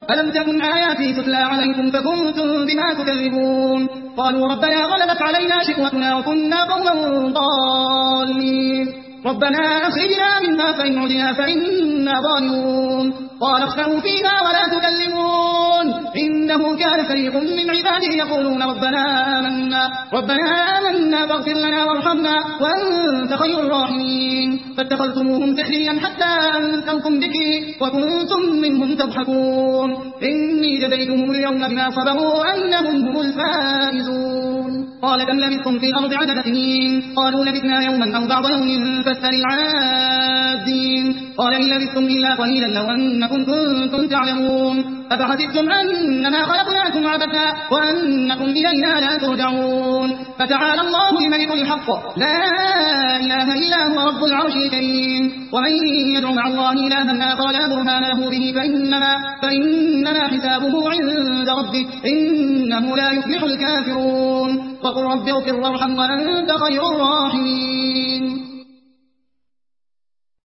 ألم تكن آياتي تتلى عليكم فكنتم بها تكذبون قالوا ربنا غلبت علينا شقوتنا وكنا قوما ضالين ربنا أخرجنا منها فإن عدنا فإنا ظالمون قال اخسئوا فيها ولا تكلمون إنه كان فريق من عبادي يقولون ربنا آمنا فاغفر لنا وارحمنا وأنت خير الراحمين فاتخذتموهم سخريا حتى أنسوكم ذكري وكنتم منهم تضحكون إني جزيتهم اليوم بما صبروا أنهم هم الفائزون قال كم لبثتم في الأرض عدد سنين قالوا لبثنا يوما أو بعض يوم فاسأل العادين قال إن لبثتم إلا قليلا لو أنكم كنتم تعلمون أفحسبتم أنما خلقناكم عبثا وأنكم إلينا لا ترجعون فتعالى الله الملك الحق لا إله إلا هو رب العرش الكريم ومن يدع مع الله إلها آخر لا برهان له به فإنما حسابه عند ربه إنه لا يفلح الكافرون وقل رب اغفر وارحم وأنت خير الراحمين